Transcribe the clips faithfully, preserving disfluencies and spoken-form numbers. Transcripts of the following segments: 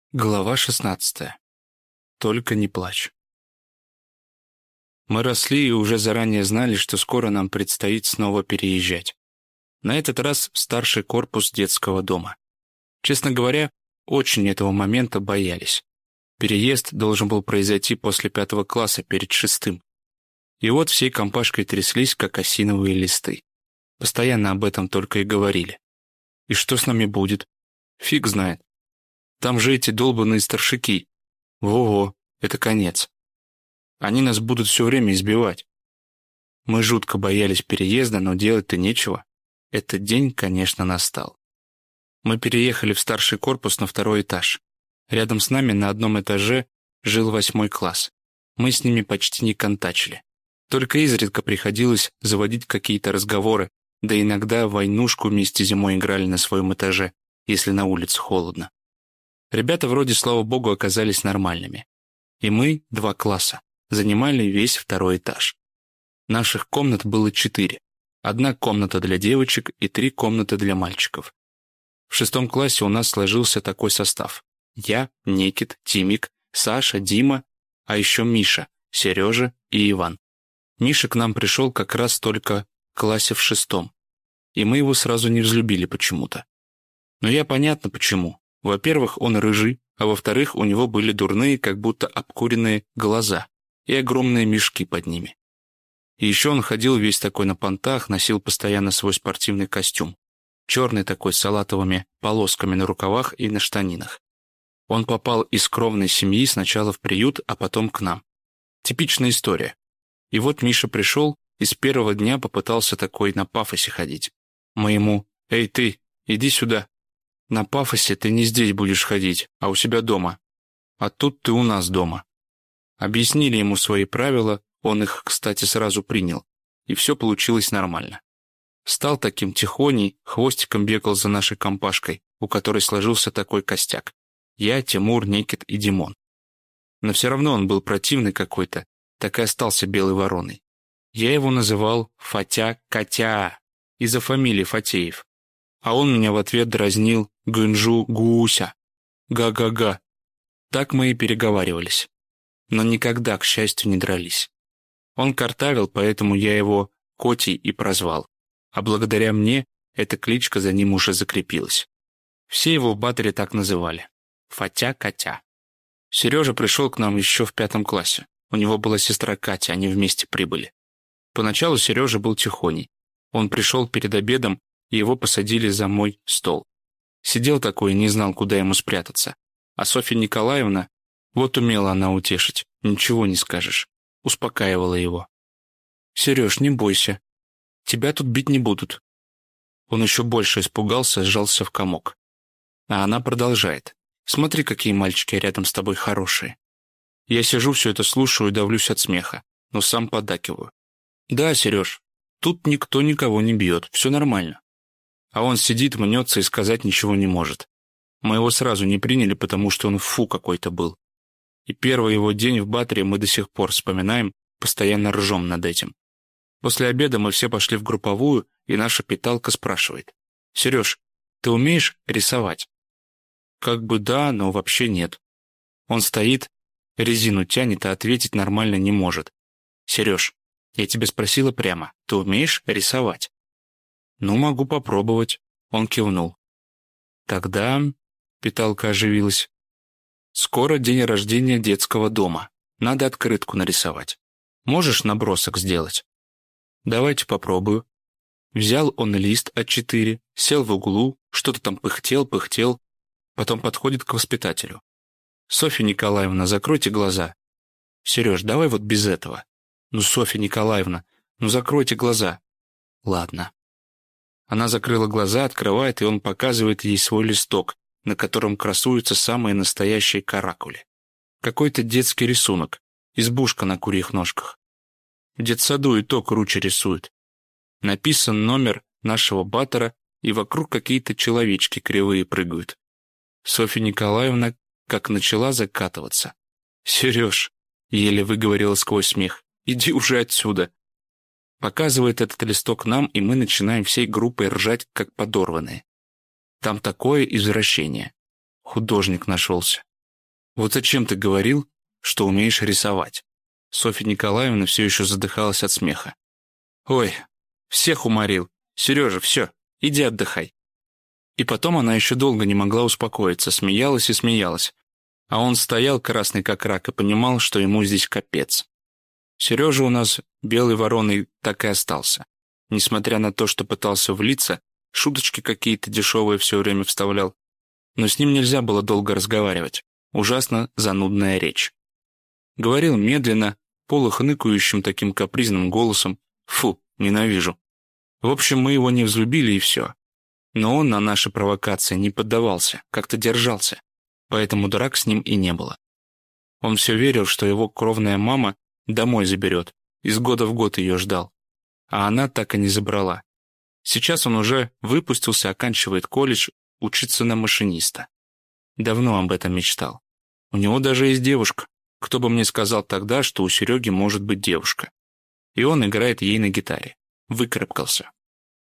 Глава шестнадцатая. Только не плачь. Мы росли и уже заранее знали, что скоро нам предстоит снова переезжать. На этот раз в старший корпус детского дома. Честно говоря, очень этого момента боялись. Переезд должен был произойти после пятого класса перед шестым. И вот всей компашкой тряслись, как осиновые листы. Постоянно об этом только и говорили. И что с нами будет? Фиг знает. Там же эти долбаные старшаки. Во-во, это конец. Они нас будут все время избивать. Мы жутко боялись переезда, но делать-то нечего. Этот день, конечно, настал. Мы переехали в старший корпус на второй этаж. Рядом с нами на одном этаже жил восьмой класс. Мы с ними почти не контачили. Только изредка приходилось заводить какие-то разговоры, да иногда в войнушку вместе зимой играли на своем этаже, если на улице холодно. Ребята вроде, слава богу, оказались нормальными. И мы, два класса, занимали весь второй этаж. Наших комнат было четыре. Одна комната для девочек и три комнаты для мальчиков. В шестом классе у нас сложился такой состав. Я, Никит, Тимик, Саша, Дима, а еще Миша, Сережа и Иван. Миша к нам пришел как раз только в классе в шестом. И мы его сразу не взлюбили почему-то. Но я понятно почему. Во-первых, он рыжий, а во-вторых, у него были дурные, как будто обкуренные глаза и огромные мешки под ними. И еще он ходил весь такой на понтах, носил постоянно свой спортивный костюм, черный такой с салатовыми полосками на рукавах и на штанинах. Он попал из скромной семьи сначала в приют, а потом к нам. Типичная история. И вот Миша пришел и с первого дня попытался такой на пафосе ходить. Мы ему: «Эй ты, иди сюда. На пафосе ты не здесь будешь ходить, а у себя дома. А тут ты у нас дома». Объяснили ему свои правила, он их, кстати, сразу принял, и все получилось нормально. Стал таким тихоней, хвостиком бегал за нашей компашкой, у которой сложился такой костяк. Я, Тимур, Никит и Димон. Но все равно он был противный какой-то, так и остался белой вороной. Я его называл Фатя-Котя из-за фамилии Фатеев. А он меня в ответ дразнил Гынжу Гуся. Га-га-га. Так мы и переговаривались. Но никогда, к счастью, не дрались. Он картавил, поэтому я его Котей и прозвал. А благодаря мне эта кличка за ним уже закрепилась. Все его в батаре так называли. Фатя-Котя. Сережа пришел к нам еще в пятом классе. У него была сестра Катя, они вместе прибыли. Поначалу Сережа был тихоней. Он пришел перед обедом, и его посадили за мой стол. Сидел такой и не знал, куда ему спрятаться. А Софья Николаевна, вот умела она утешить, ничего не скажешь, успокаивала его. «Сереж, не бойся, тебя тут бить не будут». Он еще больше испугался, сжался в комок. А она продолжает: «Смотри, какие мальчики рядом с тобой хорошие». Я сижу, все это слушаю и давлюсь от смеха, но сам поддакиваю. «Да, Сереж, тут никто никого не бьет, все нормально». А он сидит, мнется и сказать ничего не может. Мы его сразу не приняли, потому что он фу какой-то был. И первый его день в батаре мы до сих пор вспоминаем, постоянно ржем над этим. После обеда мы все пошли в групповую, и наша питалка спрашивает: «Сереж, ты умеешь рисовать?» Как бы да, но вообще нет. Он стоит, резину тянет, а ответить нормально не может. «Сереж, я тебя спросила прямо, ты умеешь рисовать?» «Ну, могу попробовать», — он кивнул. «Тогда...» — питалка оживилась. «Скоро день рождения детского дома. Надо открытку нарисовать. Можешь набросок сделать?» «Давайте попробую». Взял он лист а четыре, сел в углу, что-то там пыхтел, пыхтел, потом подходит к воспитателю. «Софья Николаевна, закройте глаза». «Сереж, давай вот без этого». «Ну, Софья Николаевна, ну закройте глаза». «Ладно». Она закрыла глаза, открывает, и он показывает ей свой листок, на котором красуются самые настоящие каракули. Какой-то детский рисунок, избушка на курьих ножках. В детсаду и то круче рисуют. Написан номер нашего батора, и вокруг какие-то человечки кривые прыгают. Софья Николаевна как начала закатываться. «Сереж», — еле выговорила сквозь смех, — «иди уже отсюда». Показывает этот листок нам, и мы начинаем всей группой ржать, как подорванные. Там такое извращение. Художник нашелся. Вот зачем ты говорил, что умеешь рисовать?» Софья Николаевна все еще задыхалась от смеха. «Ой, всех уморил. Сережа, все, иди отдыхай». И потом она еще долго не могла успокоиться, смеялась и смеялась. А он стоял красный как рак и понимал, что ему здесь капец. Сережа у нас белой вороной так и остался. Несмотря на то, что пытался влиться, шуточки какие-то дешевые все время вставлял. Но с ним нельзя было долго разговаривать. Ужасно занудная речь. Говорил медленно, полухныкающим таким капризным голосом. Фу, ненавижу. В общем, мы его не взлюбили и все. Но он на наши провокации не поддавался, как-то держался. Поэтому драк с ним и не было. Он все верил, что его кровная мама домой заберет. Из года в год ее ждал. А она так и не забрала. Сейчас он уже выпустился, оканчивает колледж, учится на машиниста. Давно об этом мечтал. У него даже есть девушка. Кто бы мне сказал тогда, что у Сереги может быть девушка. И он играет ей на гитаре. Выкарабкался.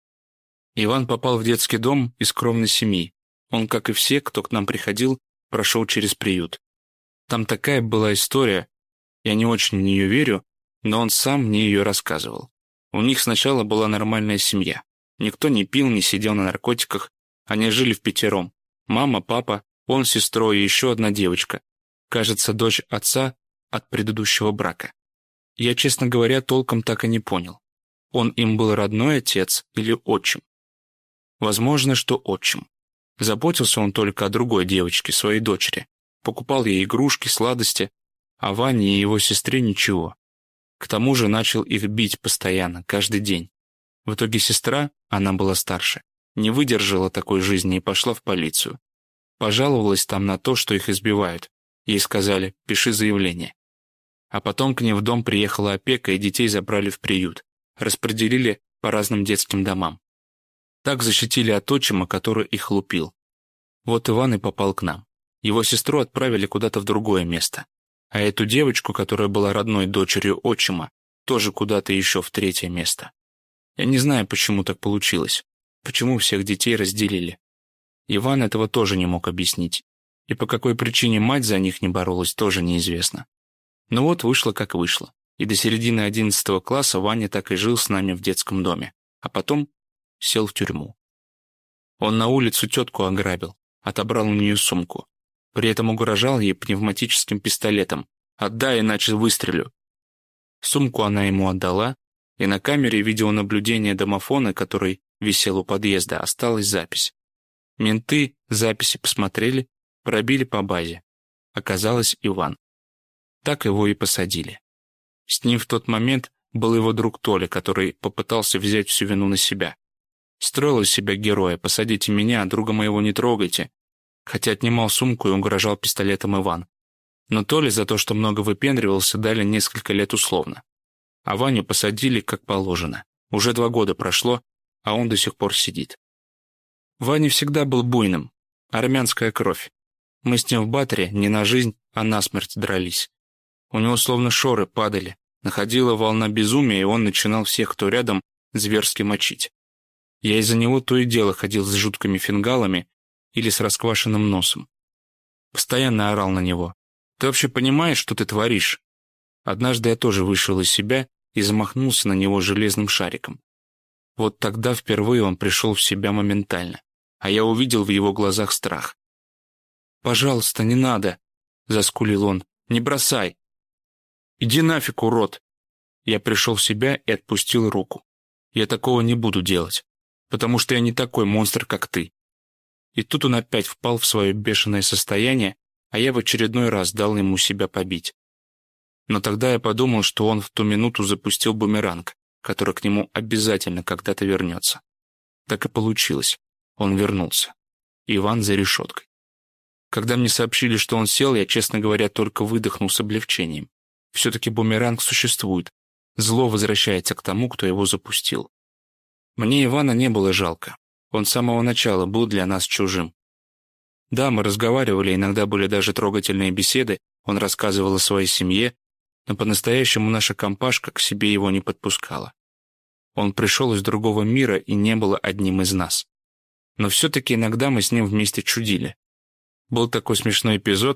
Иван попал в детский дом из скромной семьи. Он, как и все, кто к нам приходил, прошел через приют. Там такая была история, я не очень в нее верю, но он сам мне ее рассказывал. У них сначала была нормальная семья. Никто не пил, не сидел на наркотиках. Они жили впятером. Мама, папа, он с сестрой и еще одна девочка. Кажется, дочь отца от предыдущего брака. Я, честно говоря, толком так и не понял. Он им был родной отец или отчим? Возможно, что отчим. Заботился он только о другой девочке, своей дочери. Покупал ей игрушки, сладости, а Ване и его сестре ничего. К тому же начал их бить постоянно, каждый день. В итоге сестра, она была старше, не выдержала такой жизни и пошла в полицию. Пожаловалась там на то, что их избивают. Ей сказали: «Пиши заявление». А потом к ней в дом приехала опека, и детей забрали в приют. Распределили по разным детским домам. Так защитили от отчима, который их лупил. Вот Иван и попал к нам. Его сестру отправили куда-то в другое место. А эту девочку, которая была родной дочерью отчима, тоже куда-то еще в третье место. Я не знаю, почему так получилось. Почему всех детей разделили. Иван этого тоже не мог объяснить. И по какой причине мать за них не боролась, тоже неизвестно. Но вот вышло как вышло. И до середины одиннадцатого класса Ваня так и жил с нами в детском доме. А потом сел в тюрьму. Он на улицу тетку ограбил, отобрал у нее сумку. При этом угрожал ей пневматическим пистолетом. «Отдай, иначе выстрелю». Сумку она ему отдала, и на камере видеонаблюдения домофона, который висел у подъезда, осталась запись. Менты записи посмотрели, пробили по базе. Оказалось, Иван. Так его и посадили. С ним в тот момент был его друг Толя, который попытался взять всю вину на себя. Строил из себя героя: «Посадите меня, а друга моего не трогайте», хотя отнимал сумку и угрожал пистолетом Иван. Но Толе за то, что много выпендривался, дали несколько лет условно. А Ваню посадили как положено. Уже два года прошло, а он до сих пор сидит. Ваня всегда был буйным. Армянская кровь. Мы с ним в батаре не на жизнь, а на смерть дрались. У него словно шоры падали. Находила волна безумия, и он начинал всех, кто рядом, зверски мочить. Я из-за него то и дело ходил с жуткими фингалами или с расквашенным носом. Постоянно орал на него: «Ты вообще понимаешь, что ты творишь?» Однажды я тоже вышел из себя и замахнулся на него железным шариком. Вот тогда впервые он пришел в себя моментально, а я увидел в его глазах страх. «Пожалуйста, не надо!» — заскулил он. «Не бросай!» «Иди нафиг, урод!» Я пришел в себя и отпустил руку. «Я такого не буду делать, потому что я не такой монстр, как ты». И тут он опять впал в свое бешеное состояние, а я в очередной раз дал ему себя побить. Но тогда я подумал, что он в ту минуту запустил бумеранг, который к нему обязательно когда-то вернется. Так и получилось. Он вернулся. Иван за решеткой. Когда мне сообщили, что он сел, я, честно говоря, только выдохнул с облегчением. Все-таки бумеранг существует. Зло возвращается к тому, кто его запустил. Мне Ивана не было жалко. Он с самого начала был для нас чужим. Да, мы разговаривали, иногда были даже трогательные беседы, он рассказывал о своей семье, но по-настоящему наша компашка к себе его не подпускала. Он пришел из другого мира и не был одним из нас. Но все-таки иногда мы с ним вместе чудили. Был такой смешной эпизод,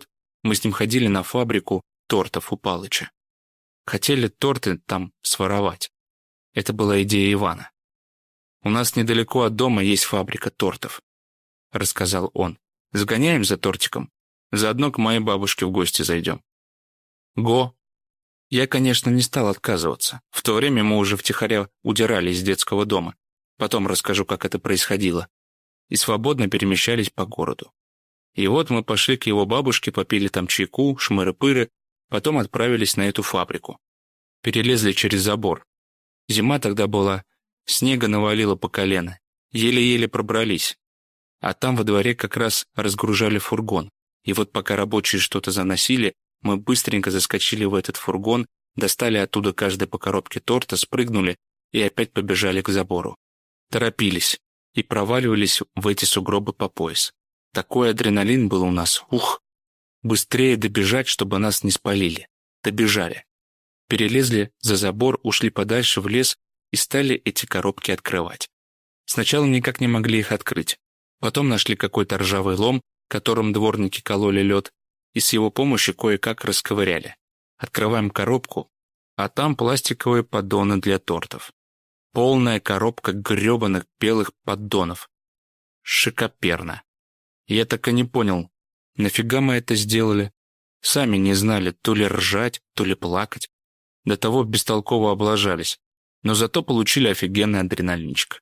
Мы с ним ходили на фабрику тортов у Палыча. Хотели торты там своровать. Это была идея Ивана. «У нас недалеко от дома есть фабрика тортов», — рассказал он. «Сгоняем за тортиком. Заодно к моей бабушке в гости зайдем». «Го!» Я, конечно, не стал отказываться. В то время мы уже втихаря удирали из детского дома. Потом расскажу, как это происходило. И свободно перемещались по городу. И вот мы пошли к его бабушке, попили там чайку, шмыры-пыры, потом отправились на эту фабрику. Перелезли через забор. Зима тогда была, снега навалило по колено. Еле-еле пробрались. А там во дворе как раз разгружали фургон. И вот пока рабочие что-то заносили, мы быстренько заскочили в этот фургон, достали оттуда каждый по коробке торта, спрыгнули и опять побежали к забору. Торопились и проваливались в эти сугробы по пояс. Такой адреналин был у нас, ух! Быстрее добежать, чтобы нас не спалили. Добежали. Перелезли за забор, ушли подальше в лес и стали эти коробки открывать. Сначала никак не могли их открыть. Потом нашли какой-то ржавый лом, которым дворники кололи лед, и с его помощью кое-как расковыряли. Открываем коробку, а там пластиковые поддоны для тортов. Полная коробка грёбаных белых поддонов. Шикоперно. Я так и не понял, нафига мы это сделали? Сами не знали, то ли ржать, то ли плакать. До того бестолково облажались, но зато получили офигенный адреналинчик.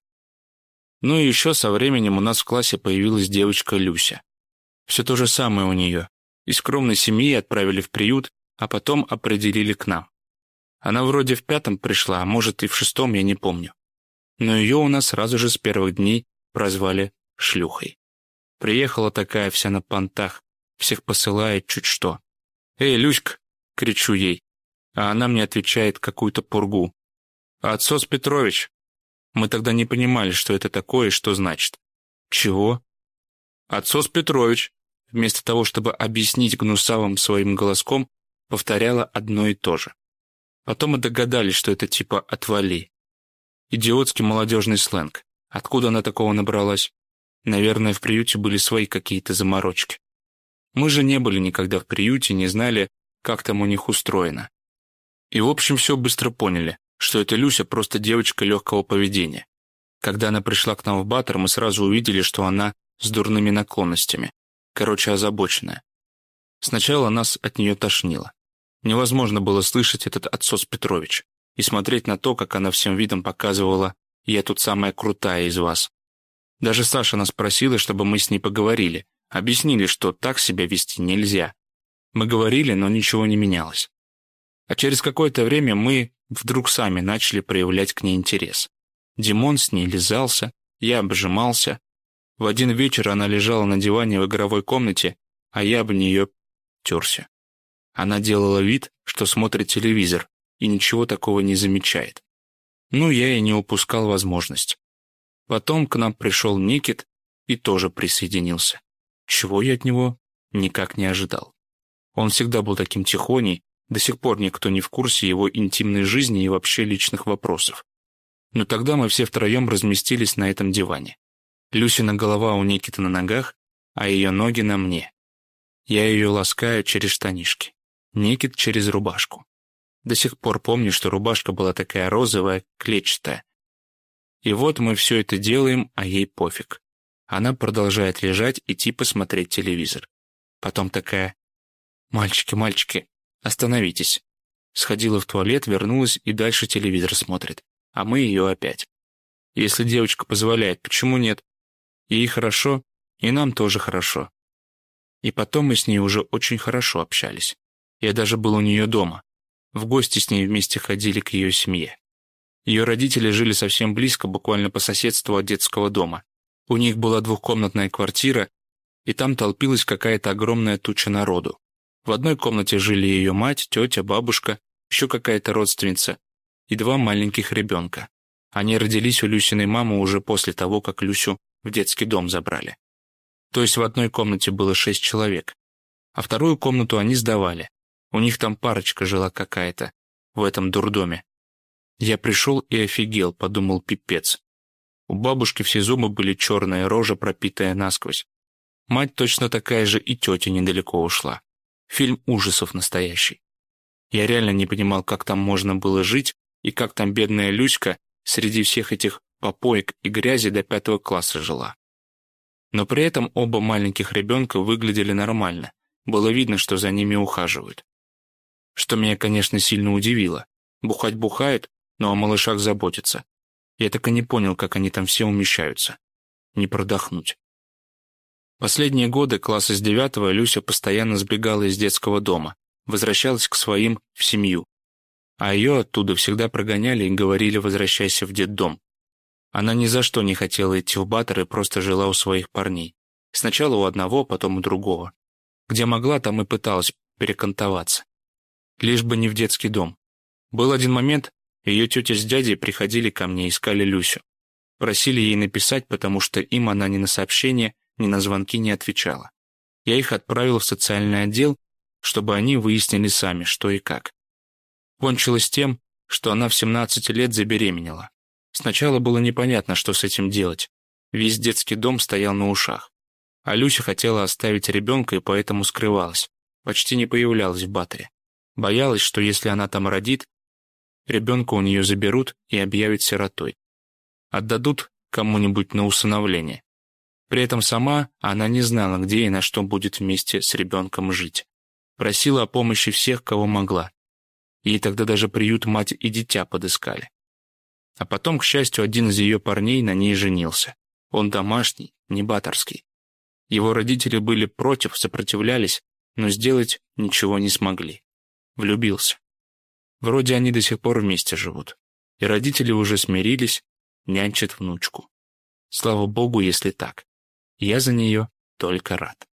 Ну и еще со временем у нас в классе появилась девочка Люся. Все то же самое у нее. Из скромной семьи отправили в приют, а потом определили к нам. Она вроде в пятом пришла, а может и в шестом, я не помню. Но ее у нас сразу же с первых дней прозвали шлюхой. Приехала такая вся на понтах, всех посылает чуть что. «Эй, Люська!» — кричу ей, а она мне отвечает какую-то пургу. «Отсос Петрович!» Мы тогда не понимали, что это такое и что значит. «Чего?» «Отсос Петрович!» Вместо того, чтобы объяснить гнусавым своим голоском, повторяла одно и то же. Потом мы догадались, что это типа «отвали». Идиотский молодежный сленг. Откуда она такого набралась? Наверное, в приюте были свои какие-то заморочки. Мы же не были никогда в приюте, не знали, как там у них устроено. И в общем все быстро поняли, что эта Люся просто девочка легкого поведения. Когда она пришла к нам в Батор, мы сразу увидели, что она с дурными наклонностями. Короче, озабоченная. Сначала нас от нее тошнило. Невозможно было слышать этот отсос Петрович и смотреть на то, как она всем видом показывала «я тут самая крутая из вас». Даже Саша нас просила, чтобы мы с ней поговорили, объяснили, что так себя вести нельзя. Мы говорили, но ничего не менялось. А через какое-то время мы вдруг сами начали проявлять к ней интерес. Димон с ней лизался, я обжимался. В один вечер она лежала на диване в игровой комнате, а я об нее терся. Она делала вид, что смотрит телевизор, и ничего такого не замечает. Ну, я и не упускал возможность. Потом к нам пришел Никит и тоже присоединился. Чего я от него никак не ожидал. Он всегда был таким тихоней, до сих пор никто не в курсе его интимной жизни и вообще личных вопросов. Но тогда мы все втроем разместились на этом диване. Люсина голова у Никиты на ногах, а ее ноги на мне. Я ее ласкаю через штанишки. Никит через рубашку. До сих пор помню, что рубашка была такая розовая, клетчатая. И вот мы все это делаем, а ей пофиг. Она продолжает лежать и типа смотреть телевизор. Потом такая: «Мальчики, мальчики, остановитесь». Сходила в туалет, вернулась и дальше телевизор смотрит. А мы ее опять. Если девочка позволяет, почему нет? Ей хорошо, и нам тоже хорошо. И потом мы с ней уже очень хорошо общались. Я даже был у нее дома. В гости с ней вместе ходили к ее семье. Ее родители жили совсем близко, буквально по соседству от детского дома. У них была двухкомнатная квартира, и там толпилась какая-то огромная туча народу. В одной комнате жили ее мать, тетя, бабушка, еще какая-то родственница и два маленьких ребенка. Они родились у Люсиной мамы уже после того, как Люсю в детский дом забрали. То есть в одной комнате было шесть человек. А вторую комнату они сдавали. У них там парочка жила какая-то, в этом дурдоме. Я пришел и офигел, подумал, пипец. У бабушки все зубы были черные, рожа пропитая насквозь. Мать точно такая же и тетя недалеко ушла. Фильм ужасов настоящий. Я реально не понимал, как там можно было жить, и как там бедная Люська среди всех этих попоек и грязи до пятого класса жила. Но при этом оба маленьких ребенка выглядели нормально. Было видно, что за ними ухаживают. Что меня, конечно, сильно удивило. Бухать бухают, но о малышах заботятся. Я так и не понял, как они там все умещаются. Не продохнуть. Последние годы класса с девятого Люся постоянно сбегала из детского дома, возвращалась к своим в семью. А ее оттуда всегда прогоняли и говорили: «Возвращайся в детдом». Она ни за что не хотела идти в Батор и просто жила у своих парней. Сначала у одного, потом у другого. Где могла, там и пыталась перекантоваться. Лишь бы не в детский дом. Был один момент, ее тетя с дядей приходили ко мне, искали Люсю. Просили ей написать, потому что им она ни на сообщения, ни на звонки не отвечала. Я их отправил в социальный отдел, чтобы они выяснили сами, что и как. Кончилось тем, что она в семнадцать лет забеременела. Сначала было непонятно, что с этим делать. Весь детский дом стоял на ушах. А Люся хотела оставить ребенка и поэтому скрывалась. Почти не появлялась в Баторе. Боялась, что если она там родит, ребенка у нее заберут и объявят сиротой. Отдадут кому-нибудь на усыновление. При этом сама она не знала, где и на что будет вместе с ребенком жить. Просила о помощи всех, кого могла. Ей тогда даже приют «Мать и дитя» подыскали. А потом, к счастью, один из ее парней на ней женился. Он домашний, не баторский. Его родители были против, сопротивлялись, но сделать ничего не смогли. Влюбился. Вроде они до сих пор вместе живут. И родители уже смирились, нянчат внучку. Слава богу, если так. Я за нее только рад.